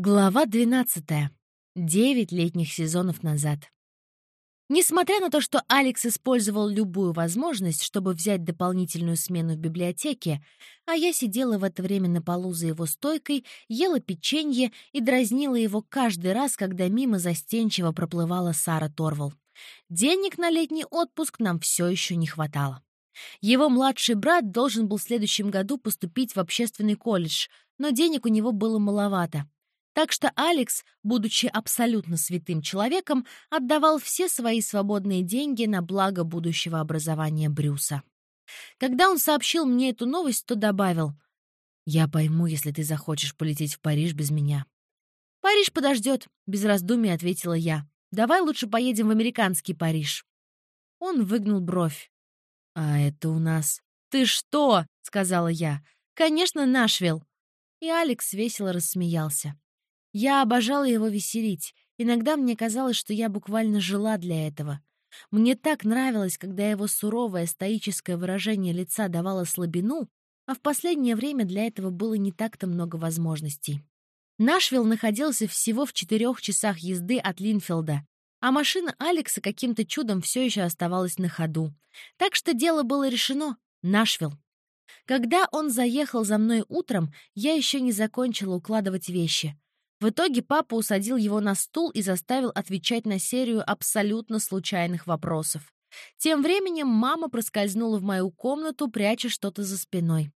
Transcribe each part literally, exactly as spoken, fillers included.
Глава двенадцатая. Девять летних сезонов назад. Несмотря на то, что Алекс использовал любую возможность, чтобы взять дополнительную смену в библиотеке, а я сидела в это время на полу за его стойкой, ела печенье и дразнила его каждый раз, когда мимо застенчиво проплывала Сара Торвал. Денег на летний отпуск нам все еще не хватало. Его младший брат должен был в следующем году поступить в общественный колледж, но денег у него было маловато. Так что Алекс, будучи абсолютно святым человеком, отдавал все свои свободные деньги на благо будущего образования Брюса. Когда он сообщил мне эту новость, то добавил: «Я пойму, если ты захочешь полететь в Париж без меня». «Париж подождет», — без раздумий ответила я. «Давай лучше поедем в американский Париж». Он выгнул бровь. «А это у нас...» «Ты что?» — сказала я. «Конечно, Нашвилл». И Алекс весело рассмеялся. Я обожала его веселить. Иногда мне казалось, что я буквально жила для этого. Мне так нравилось, когда его суровое стоическое выражение лица давало слабину, а в последнее время для этого было не так-то много возможностей. Нашвилл находился всего в четырех часах езды от Линфилда, а машина Алекса каким-то чудом все еще оставалась на ходу. Так что дело было решено — Нашвилл. Когда он заехал за мной утром, я еще не закончила укладывать вещи. В итоге папа усадил его на стул и заставил отвечать на серию абсолютно случайных вопросов. Тем временем мама проскользнула в мою комнату, пряча что-то за спиной.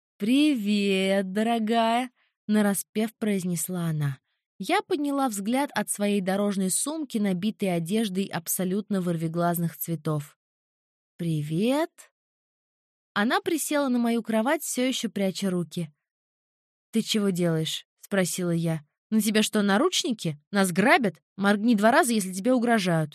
«Привет, дорогая!» — нараспев произнесла она. Я подняла взгляд от своей дорожной сумки, набитой одеждой абсолютно вырвиглазных цветов. «Привет!» Она присела на мою кровать, все еще пряча руки. «Ты чего делаешь?» — спросила я. «На тебя что, наручники? Нас грабят? Моргни два раза, если тебе угрожают».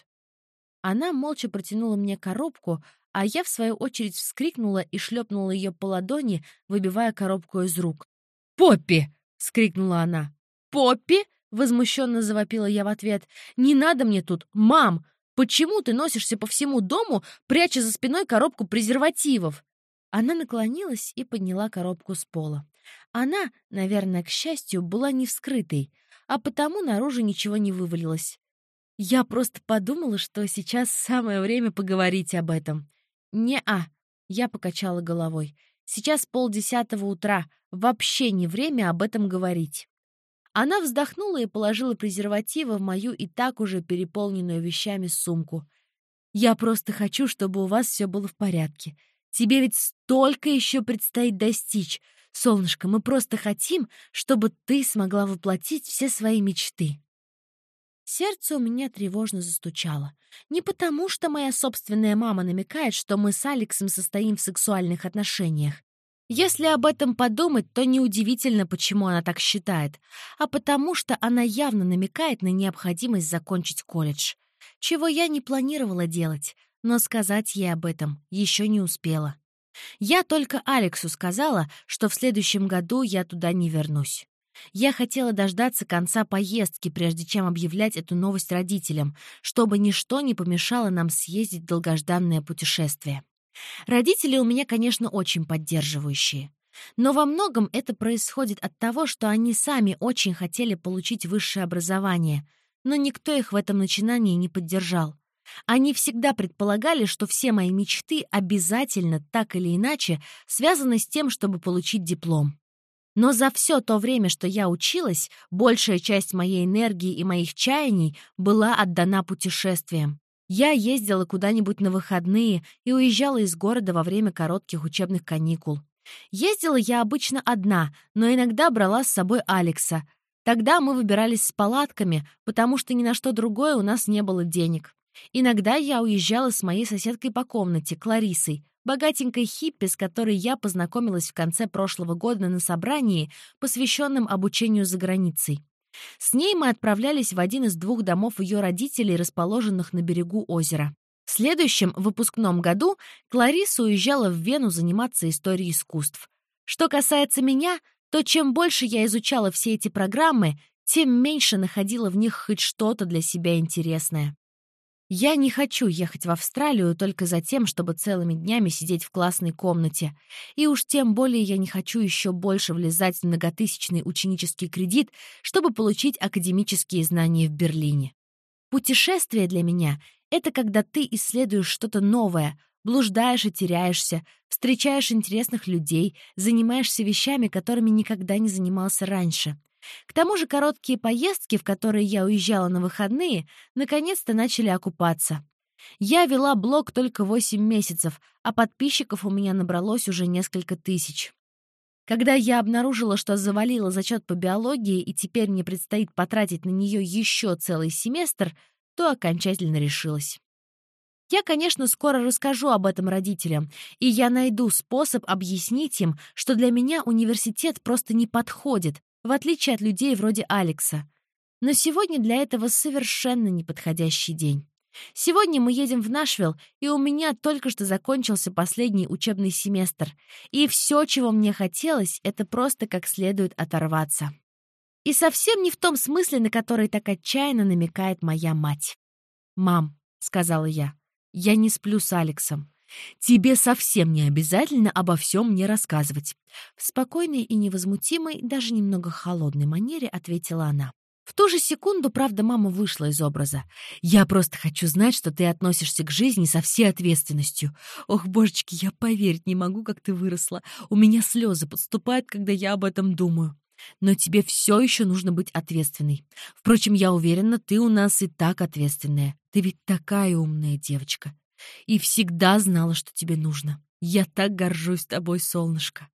Она молча протянула мне коробку, а я, в свою очередь, вскрикнула и шлепнула ее по ладони, выбивая коробку из рук. «Поппи!» — вскрикнула она. «Поппи?» — возмущенно завопила я в ответ. «Не надо мне тут! Мам! Почему ты носишься по всему дому, пряча за спиной коробку презервативов?» Она наклонилась и подняла коробку с пола. Она, наверное, к счастью, была не вскрытой, а потому наружу ничего не вывалилось. Я просто подумала, что сейчас самое время поговорить об этом. «Не-а», — я покачала головой. «Сейчас полдесятого утра, вообще не время об этом говорить». Она вздохнула и положила презервативы в мою и так уже переполненную вещами сумку. «Я просто хочу, чтобы у вас все было в порядке. Тебе ведь столько еще предстоит достичь. Солнышко, мы просто хотим, чтобы ты смогла воплотить все свои мечты». Сердце у меня тревожно застучало. Не потому, что моя собственная мама намекает, что мы с Алексом состоим в сексуальных отношениях. Если об этом подумать, то неудивительно, почему она так считает, а потому что она явно намекает на необходимость закончить колледж. Чего я не планировала делать, но сказать ей об этом еще не успела. Я только Алексу сказала, что в следующем году я туда не вернусь. Я хотела дождаться конца поездки, прежде чем объявлять эту новость родителям, чтобы ничто не помешало нам съездить в долгожданное путешествие. Родители у меня, конечно, очень поддерживающие. Но во многом это происходит от того, что они сами очень хотели получить высшее образование, но никто их в этом начинании не поддержал. Они всегда предполагали, что все мои мечты обязательно, так или иначе, связаны с тем, чтобы получить диплом. Но за все то время, что я училась, большая часть моей энергии и моих чаяний была отдана путешествиям. Я ездила куда-нибудь на выходные и уезжала из города во время коротких учебных каникул. Ездила я обычно одна, но иногда брала с собой Алекса. Тогда мы выбирались с палатками, потому что ни на что другое у нас не было денег. Иногда я уезжала с моей соседкой по комнате, Кларисой, богатенькой хиппи, с которой я познакомилась в конце прошлого года на собрании, посвященном обучению за границей. С ней мы отправлялись в один из двух домов ее родителей, расположенных на берегу озера. В следующем выпускном году Клариса уезжала в Вену заниматься историей искусств. Что касается меня, то чем больше я изучала все эти программы, тем меньше находила в них хоть что-то для себя интересное. Я не хочу ехать в Австралию только за тем, чтобы целыми днями сидеть в классной комнате. И уж тем более я не хочу еще больше влезать в многотысячный ученический кредит, чтобы получить академические знания в Берлине. Путешествие для меня — это когда ты исследуешь что-то новое, блуждаешь и теряешься, встречаешь интересных людей, занимаешься вещами, которыми никогда не занимался раньше. К тому же короткие поездки, в которые я уезжала на выходные, наконец-то начали окупаться. Я вела блог только восемь месяцев, а подписчиков у меня набралось уже несколько тысяч. Когда я обнаружила, что завалила зачет по биологии и теперь мне предстоит потратить на нее еще целый семестр, то окончательно решилась. Я, конечно, скоро расскажу об этом родителям, и я найду способ объяснить им, что для меня университет просто не подходит, в отличие от людей вроде Алекса. Но сегодня для этого совершенно неподходящий день. Сегодня мы едем в Нашвилл, и у меня только что закончился последний учебный семестр, и все, чего мне хотелось, это просто как следует оторваться. И совсем не в том смысле, на который так отчаянно намекает моя мать. «Мам», — сказала я, — «я не сплю с Алексом. Тебе совсем не обязательно обо всем мне рассказывать». В спокойной и невозмутимой, даже немного холодной манере ответила она. В ту же секунду, правда, мама вышла из образа. «Я просто хочу знать, что ты относишься к жизни со всей ответственностью. Ох, божечки, я поверить не могу, как ты выросла. У меня слезы подступают, когда я об этом думаю. Но тебе все еще нужно быть ответственной. Впрочем, я уверена, ты у нас и так ответственная. Ты ведь такая умная девочка. И всегда знала, что тебе нужно. Я так горжусь тобой, солнышко».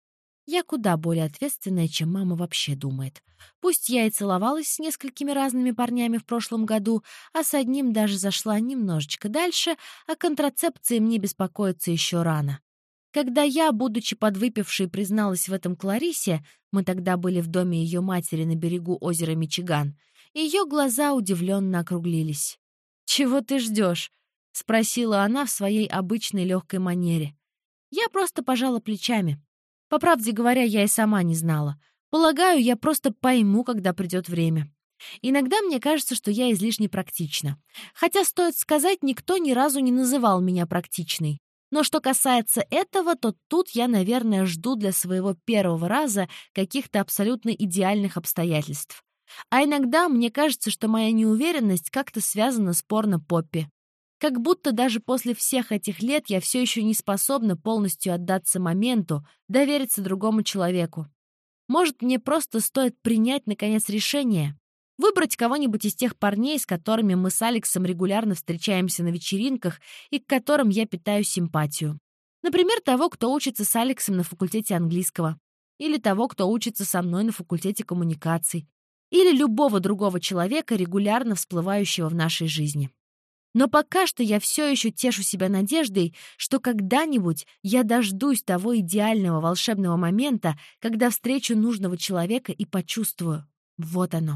Я куда более ответственная, чем мама вообще думает. Пусть я и целовалась с несколькими разными парнями в прошлом году, а с одним даже зашла немножечко дальше, о контрацепции мне беспокоиться еще рано. Когда я, будучи подвыпившей, призналась в этом Кларисе, мы тогда были в доме ее матери на берегу озера Мичиган, ее глаза удивленно округлились. «Чего ты ждешь?» — спросила она в своей обычной легкой манере. Я просто пожала плечами. По правде говоря, я и сама не знала. Полагаю, я просто пойму, когда придет время. Иногда мне кажется, что я излишне практична. Хотя, стоит сказать, никто ни разу не называл меня практичной. Но что касается этого, то тут я, наверное, жду для своего первого раза каких-то абсолютно идеальных обстоятельств. А иногда мне кажется, что моя неуверенность как-то связана с порно-поппи. Как будто даже после всех этих лет я все еще не способна полностью отдаться моменту, довериться другому человеку. Может, мне просто стоит принять, наконец, решение? Выбрать кого-нибудь из тех парней, с которыми мы с Алексом регулярно встречаемся на вечеринках и к которым я питаю симпатию. Например, того, кто учится с Алексом на факультете английского. Или того, кто учится со мной на факультете коммуникаций. Или любого другого человека, регулярно всплывающего в нашей жизни. Но пока что я все еще тешу себя надеждой, что когда-нибудь я дождусь того идеального волшебного момента, когда встречу нужного человека и почувствую — вот оно.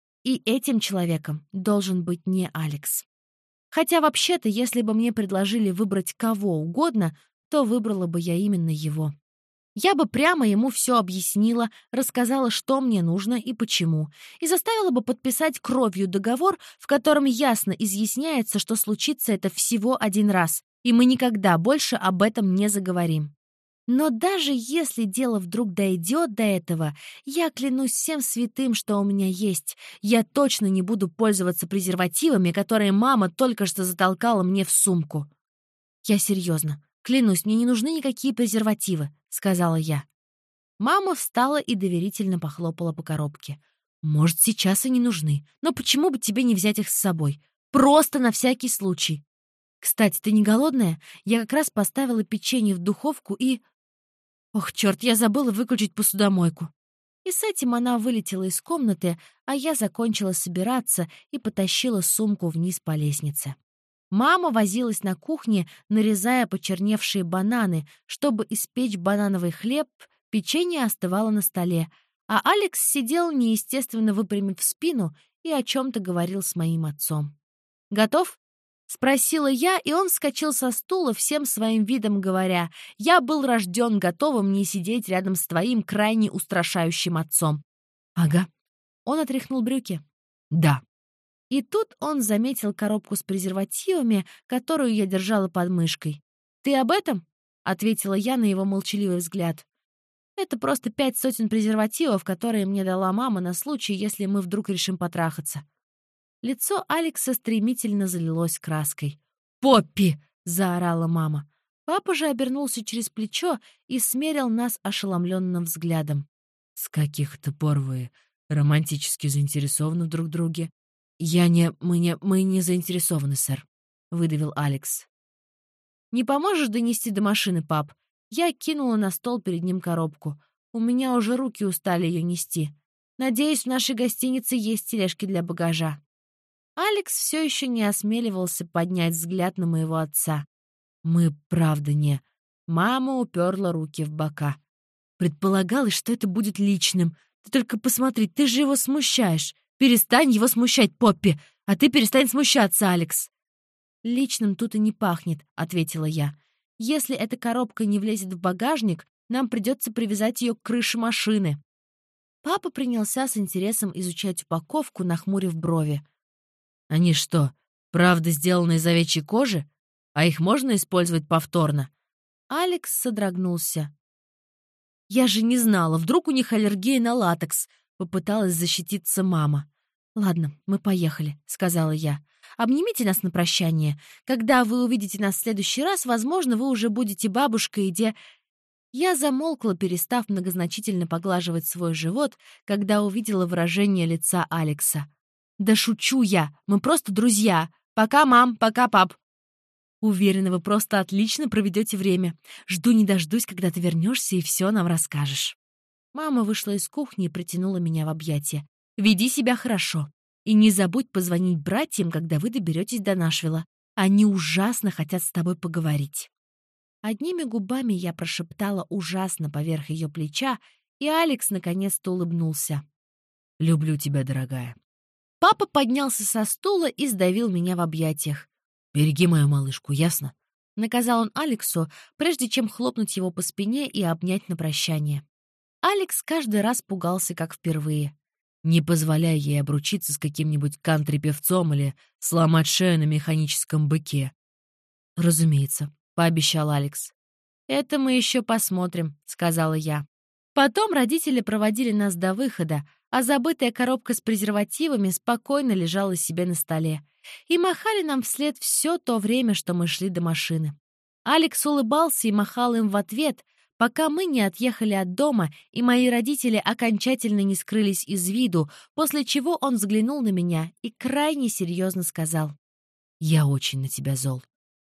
И этим человеком должен быть не Алекс. Хотя вообще-то, если бы мне предложили выбрать кого угодно, то выбрала бы я именно его. Я бы прямо ему все объяснила, рассказала, что мне нужно и почему, и заставила бы подписать кровью договор, в котором ясно изъясняется, что случится это всего один раз, и мы никогда больше об этом не заговорим. Но даже если дело вдруг дойдет до этого, я клянусь всем святым, что у меня есть. Я точно не буду пользоваться презервативами, которые мама только что затолкала мне в сумку. Я серьезно. «Клянусь, мне не нужны никакие презервативы», — сказала я. Мама встала и доверительно похлопала по коробке. «Может, сейчас и не нужны, но почему бы тебе не взять их с собой? Просто на всякий случай. Кстати, ты не голодная? Я как раз поставила печенье в духовку и... Ох, черт, я забыла выключить посудомойку». И с этим она вылетела из комнаты, а я закончила собираться и потащила сумку вниз по лестнице. Мама возилась на кухне, нарезая почерневшие бананы, чтобы испечь банановый хлеб, печенье остывало на столе, а Алекс сидел, неестественно выпрямив спину, и о чем-то говорил с моим отцом. «Готов?» — спросила я, и он вскочил со стула, всем своим видом говоря: «Я был рожден готовым не сидеть рядом с твоим крайне устрашающим отцом». «Ага». Он отряхнул брюки. «Да». И тут он заметил коробку с презервативами, которую я держала под мышкой. «Ты об этом?» — ответила я на его молчаливый взгляд. «Это просто пять сотен презервативов, которые мне дала мама на случай, если мы вдруг решим потрахаться». Лицо Алекса стремительно залилось краской. «Поппи!» — заорала мама. Папа же обернулся через плечо и смерил нас ошеломленным взглядом. «С каких это пор вы романтически заинтересованы друг в друге?» «Я не... Мы не... Мы не заинтересованы, сэр», — выдавил Алекс. «Не поможешь донести до машины, пап?» Я кинула на стол перед ним коробку. У меня уже руки устали ее нести. Надеюсь, в нашей гостинице есть тележки для багажа. Алекс все еще не осмеливался поднять взгляд на моего отца. «Мы, правда, не...» Мама уперла руки в бока. «Предполагалось, что это будет личным. Ты только посмотри, ты же его смущаешь. Перестань его смущать, Поппи, а ты перестань смущаться, Алекс». «Личным тут и не пахнет», — ответила я. «Если эта коробка не влезет в багажник, нам придется привязать ее к крыше машины». Папа принялся с интересом изучать упаковку, нахмурив брови. «Они что, правда сделаны из овечьей кожи? А их можно использовать повторно?» Алекс содрогнулся. «Я же не знала, вдруг у них аллергия на латекс», — попыталась защититься мама. «Ладно, мы поехали», — сказала я. «Обнимите нас на прощание. Когда вы увидите нас в следующий раз, возможно, вы уже будете бабушкой и де...» Я замолкла, перестав многозначительно поглаживать свой живот, когда увидела выражение лица Алекса. «Да шучу я! Мы просто друзья! Пока, мам! Пока, пап!» «Уверена, вы просто отлично проведете время. Жду не дождусь, когда ты вернешься и все нам расскажешь». Мама вышла из кухни и притянула меня в объятия. «Веди себя хорошо. И не забудь позвонить братьям, когда вы доберетесь до Нашвилла. Они ужасно хотят с тобой поговорить». Одними губами я прошептала ужасно поверх ее плеча, и Алекс наконец-то улыбнулся. «Люблю тебя, дорогая». Папа поднялся со стула и сдавил меня в объятиях. «Береги мою малышку, ясно?» — наказал он Алексу, прежде чем хлопнуть его по спине и обнять на прощание. Алекс каждый раз пугался, как впервые. «Не позволяй ей обручиться с каким-нибудь кантри-певцом или сломать шею на механическом быке». «Разумеется», — пообещал Алекс. «Это мы еще посмотрим», — сказала я. Потом родители проводили нас до выхода, а забытая коробка с презервативами спокойно лежала себе на столе. И махали нам вслед все то время, что мы шли до машины. Алекс улыбался и махал им в ответ, пока мы не отъехали от дома, и мои родители окончательно не скрылись из виду, после чего он взглянул на меня и крайне серьезно сказал: «Я очень на тебя зол».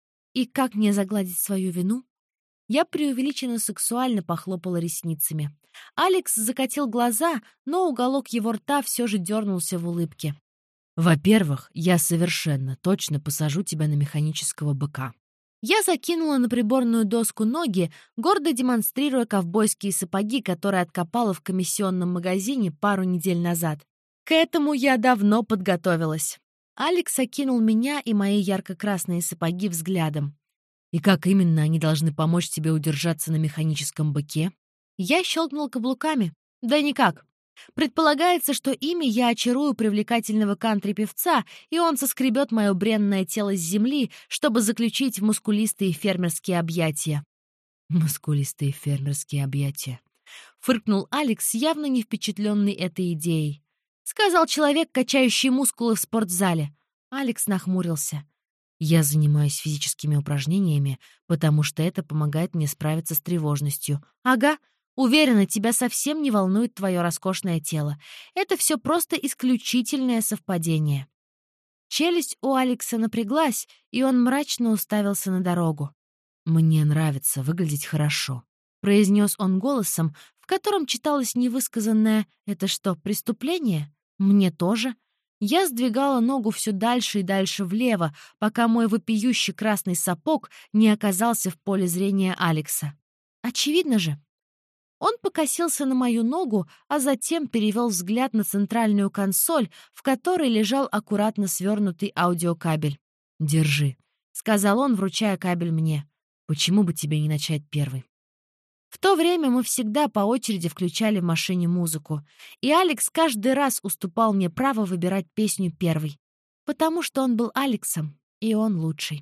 И как мне загладить свою вину? Я преувеличенно сексуально похлопала ресницами. Алекс закатил глаза, но уголок его рта все же дернулся в улыбке. «Во-первых, я совершенно точно посажу тебя на механического быка». Я закинула на приборную доску ноги, гордо демонстрируя ковбойские сапоги, которые откопала в комиссионном магазине пару недель назад. К этому я давно подготовилась. Алекс окинул меня и мои ярко-красные сапоги взглядом. «И как именно они должны помочь тебе удержаться на механическом быке?» Я щелкнул каблуками. «Да никак. Предполагается, что ими я очарую привлекательного кантри-певца, и он соскребет мое бренное тело с земли, чтобы заключить в мускулистые фермерские объятия». «Мускулистые фермерские объятия», — фыркнул Алекс, явно не впечатленный этой идеей. Сказал человек, качающий мускулы в спортзале. Алекс нахмурился. «Я занимаюсь физическими упражнениями, потому что это помогает мне справиться с тревожностью». «Ага. Уверена, тебя совсем не волнует твое роскошное тело. Это все просто исключительное совпадение». Челюсть у Алекса напряглась, и он мрачно уставился на дорогу. «Мне нравится выглядеть хорошо», — произнес он голосом, в котором читалось невысказанное «это что, преступление?» «Мне тоже». Я сдвигала ногу все дальше и дальше влево, пока мой вопиющий красный сапог не оказался в поле зрения Алекса. Очевидно же. Он покосился на мою ногу, а затем перевел взгляд на центральную консоль, в которой лежал аккуратно свернутый аудиокабель. «Держи», — сказал он, вручая кабель мне. «Почему бы тебе не начать первый?» В то время мы всегда по очереди включали в машине музыку, и Алекс каждый раз уступал мне право выбирать песню первой. Потому что он был Алексом, и он лучший.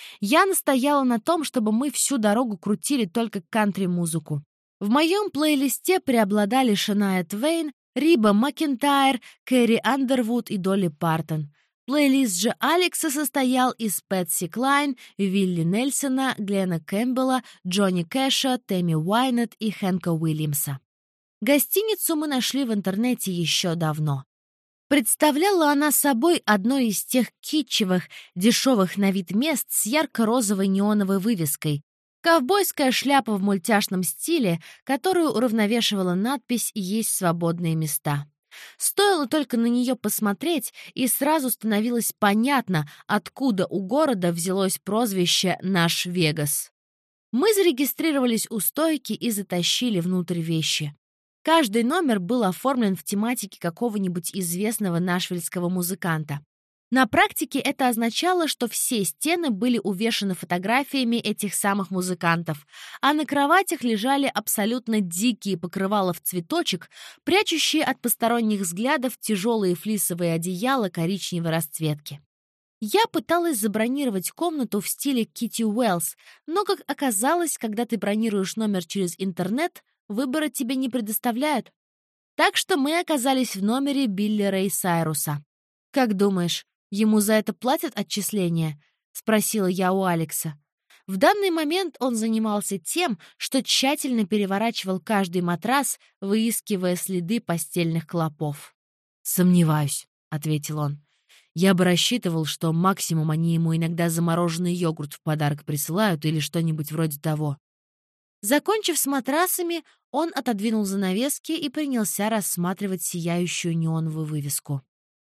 Я настояла на том, чтобы мы всю дорогу крутили только кантри-музыку. В моем плейлисте преобладали Шания Твейн, Риба Макентайр, Кэрри Андервуд и Долли Партон. Плейлист же Алекса состоял из Пэтси Клайн, Вилли Нельсона, Глена Кэмпбелла, Джонни Кэша, Тэмми Уайнетт и Хэнка Уильямса. Гостиницу мы нашли в интернете еще давно. Представляла она собой одно из тех китчевых, дешевых на вид мест с ярко-розовой неоновой вывеской, ковбойская шляпа в мультяшном стиле, которую уравновешивала надпись «Есть свободные места». Стоило только на нее посмотреть, и сразу становилось понятно, откуда у города взялось прозвище «Наш Вегас». Мы зарегистрировались у стойки и затащили внутрь вещи. Каждый номер был оформлен в тематике какого-нибудь известного нашвиллского музыканта. На практике это означало, что все стены были увешаны фотографиями этих самых музыкантов, а на кроватях лежали абсолютно дикие покрывала в цветочек, прячущие от посторонних взглядов тяжелые флисовые одеяла коричневой расцветки. Я пыталась забронировать комнату в стиле Кити Уэллс, но, как оказалось, когда ты бронируешь номер через интернет, выбора тебе не предоставляют. Так что мы оказались в номере Билли Рэй Сайруса. «Как думаешь, ему за это платят отчисления?» — спросила я у Алекса. В данный момент он занимался тем, что тщательно переворачивал каждый матрас, выискивая следы постельных клопов. «Сомневаюсь», — ответил он. «Я бы рассчитывал, что максимум они ему иногда замороженный йогурт в подарок присылают или что-нибудь вроде того». Закончив с матрасами, он отодвинул занавески и принялся рассматривать сияющую неоновую вывеску.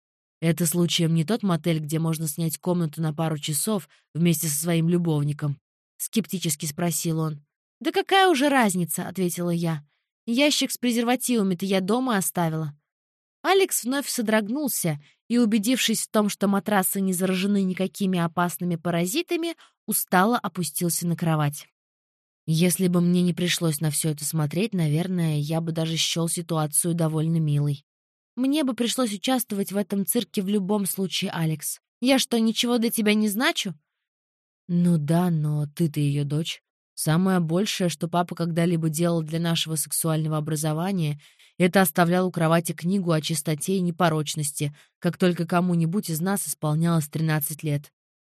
«Это случаем не тот мотель, где можно снять комнату на пару часов вместе со своим любовником?» — скептически спросил он. «Да какая уже разница?» — ответила я. «Ящик с презервативами-то я дома оставила». Алекс вновь содрогнулся и, убедившись в том, что матрасы не заражены никакими опасными паразитами, устало опустился на кровать. Если бы мне не пришлось на все это смотреть, наверное, я бы даже счёл ситуацию довольно милой. Мне бы пришлось участвовать в этом цирке в любом случае, Алекс. Я что, ничего для тебя не значу? Ну да, но ты-то ее дочь. Самое большее, что папа когда-либо делал для нашего сексуального образования, это оставлял у кровати книгу о чистоте и непорочности, как только кому-нибудь из нас исполнялось тринадцать лет.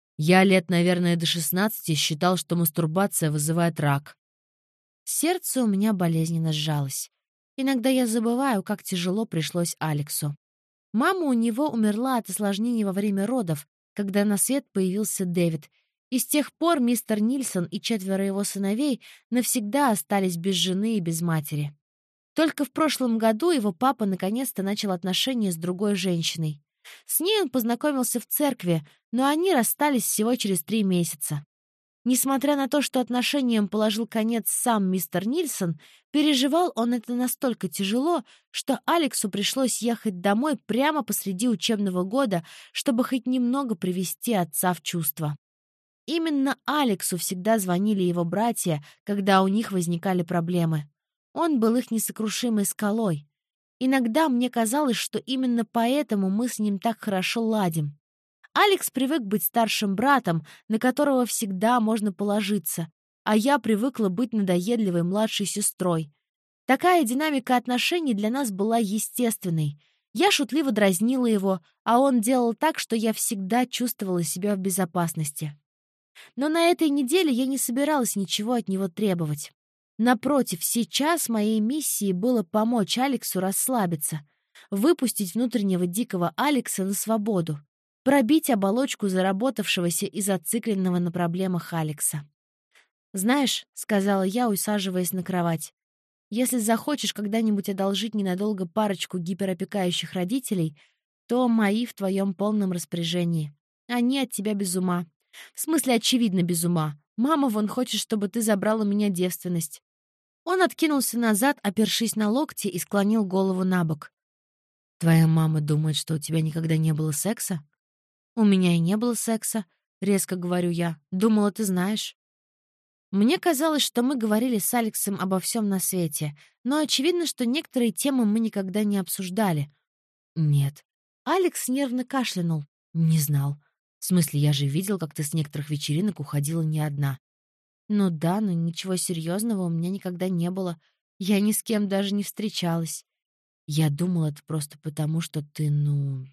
Я лет, наверное, до шестнадцати считал, что мастурбация вызывает рак. Сердце у меня болезненно сжалось. Иногда я забываю, как тяжело пришлось Алексу. Мама у него умерла от осложнений во время родов, когда на свет появился Дэвид, и с тех пор мистер Нильсон и четверо его сыновей навсегда остались без жены и без матери. Только в прошлом году его папа наконец-то начал отношения с другой женщиной. С ней он познакомился в церкви, но они расстались всего через три месяца. Несмотря на то, что отношениям положил конец сам мистер Нильсон, переживал он это настолько тяжело, что Алексу пришлось ехать домой прямо посреди учебного года, чтобы хоть немного привести отца в чувство. Именно Алексу всегда звонили его братья, когда у них возникали проблемы. Он был их несокрушимой скалой. Иногда мне казалось, что именно поэтому мы с ним так хорошо ладим. Алекс привык быть старшим братом, на которого всегда можно положиться, а я привыкла быть надоедливой младшей сестрой. Такая динамика отношений для нас была естественной. Я шутливо дразнила его, а он делал так, что я всегда чувствовала себя в безопасности. Но на этой неделе я не собиралась ничего от него требовать. Напротив, сейчас моей миссией было помочь Алексу расслабиться, выпустить внутреннего дикого Алекса на свободу, пробить оболочку заработавшегося и зацикленного на проблемах Алекса. «Знаешь», — сказала я, усаживаясь на кровать, «если захочешь когда-нибудь одолжить ненадолго парочку гиперопекающих родителей, то мои в твоем полном распоряжении. Они от тебя без ума. В смысле, очевидно, без ума. Мама вон хочет, чтобы ты забрала у меня девственность». Он откинулся назад, опершись на локти, и склонил голову на бок. «Твоя мама думает, что у тебя никогда не было секса?» «У меня и не было секса», — резко говорю я. «Думала, ты знаешь». Мне казалось, что мы говорили с Алексом обо всем на свете, но очевидно, что некоторые темы мы никогда не обсуждали. «Нет». Алекс нервно кашлянул. «Не знал. В смысле, я же видел, как ты с некоторых вечеринок уходила не одна». «Ну да, но ничего серьезного у меня никогда не было. Я ни с кем даже не встречалась. Я думала, это просто потому, что ты, ну,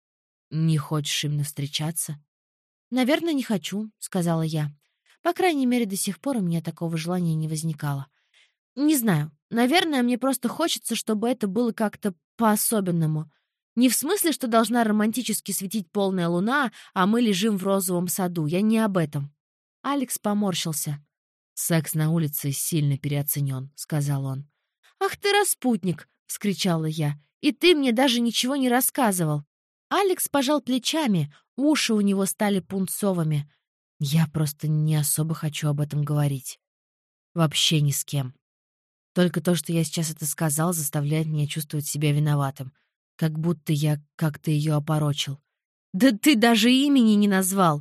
не хочешь именно встречаться». «Наверное, не хочу», — сказала я. По крайней мере, до сих пор у меня такого желания не возникало. Не знаю, наверное, мне просто хочется, чтобы это было как-то по-особенному. Не в смысле, что должна романтически светить полная луна, а мы лежим в розовом саду. Я не об этом. Алекс поморщился. «Секс на улице сильно переоценен», — сказал он. «Ах ты распутник!» — вскричала я. «И ты мне даже ничего не рассказывал». Алекс пожал плечами, уши у него стали пунцовыми. «Я просто не особо хочу об этом говорить. Вообще ни с кем. Только то, что я сейчас это сказал, заставляет меня чувствовать себя виноватым. Как будто я как-то ее опорочил. Да ты даже имени не назвал!»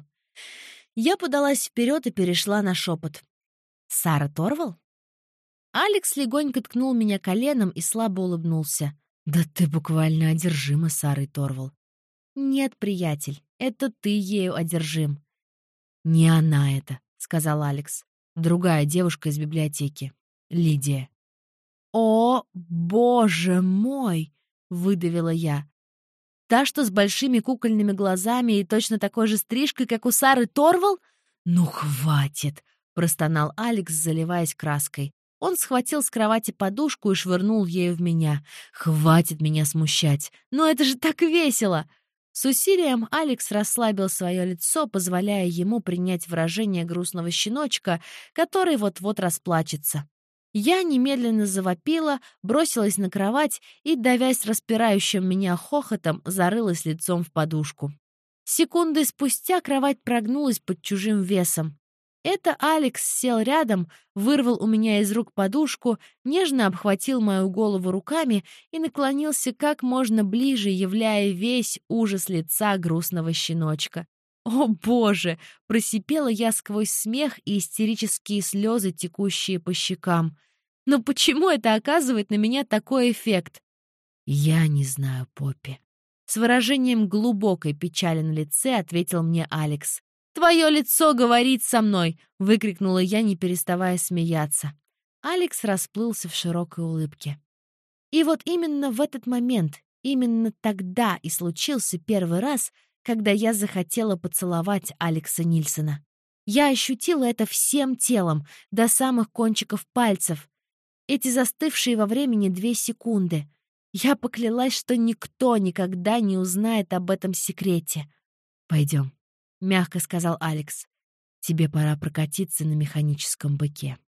Я подалась вперед и перешла на шепот. «Сара Торвал?» Алекс легонько ткнул меня коленом и слабо улыбнулся. «Да ты буквально одержима Сарой Торвал». «Нет, приятель, это ты ею одержим». «Не она это», — сказал Алекс. «Другая девушка из библиотеки. Лидия». «О, боже мой!» — выдавила я. «Та, что с большими кукольными глазами и точно такой же стрижкой, как у Сары Торвал?» «Ну, хватит!» — простонал Алекс, заливаясь краской. Он схватил с кровати подушку и швырнул ею в меня. «Хватит меня смущать! Но это же так весело!» С усилием Алекс расслабил свое лицо, позволяя ему принять выражение грустного щеночка, который вот-вот расплачется. Я немедленно завопила, бросилась на кровать и, давясь распирающим меня хохотом, зарылась лицом в подушку. Секунды спустя кровать прогнулась под чужим весом. Это Алекс сел рядом, вырвал у меня из рук подушку, нежно обхватил мою голову руками и наклонился как можно ближе, являя весь ужас лица грустного щеночка. «О, боже!» — просипела я сквозь смех и истерические слезы, текущие по щекам. «Но почему это оказывает на меня такой эффект?» «Я не знаю, Поппи». С выражением глубокой печали на лице ответил мне Алекс. «Твое лицо говорит со мной!» — выкрикнула я, не переставая смеяться. Алекс расплылся в широкой улыбке. И вот именно в этот момент, именно тогда и случился первый раз, когда я захотела поцеловать Алекса Нильсона. Я ощутила это всем телом, до самых кончиков пальцев. Эти застывшие во времени две секунды. Я поклялась, что никто никогда не узнает об этом секрете. «Пойдем», — мягко сказал Алекс. «Тебе пора прокатиться на механическом быке».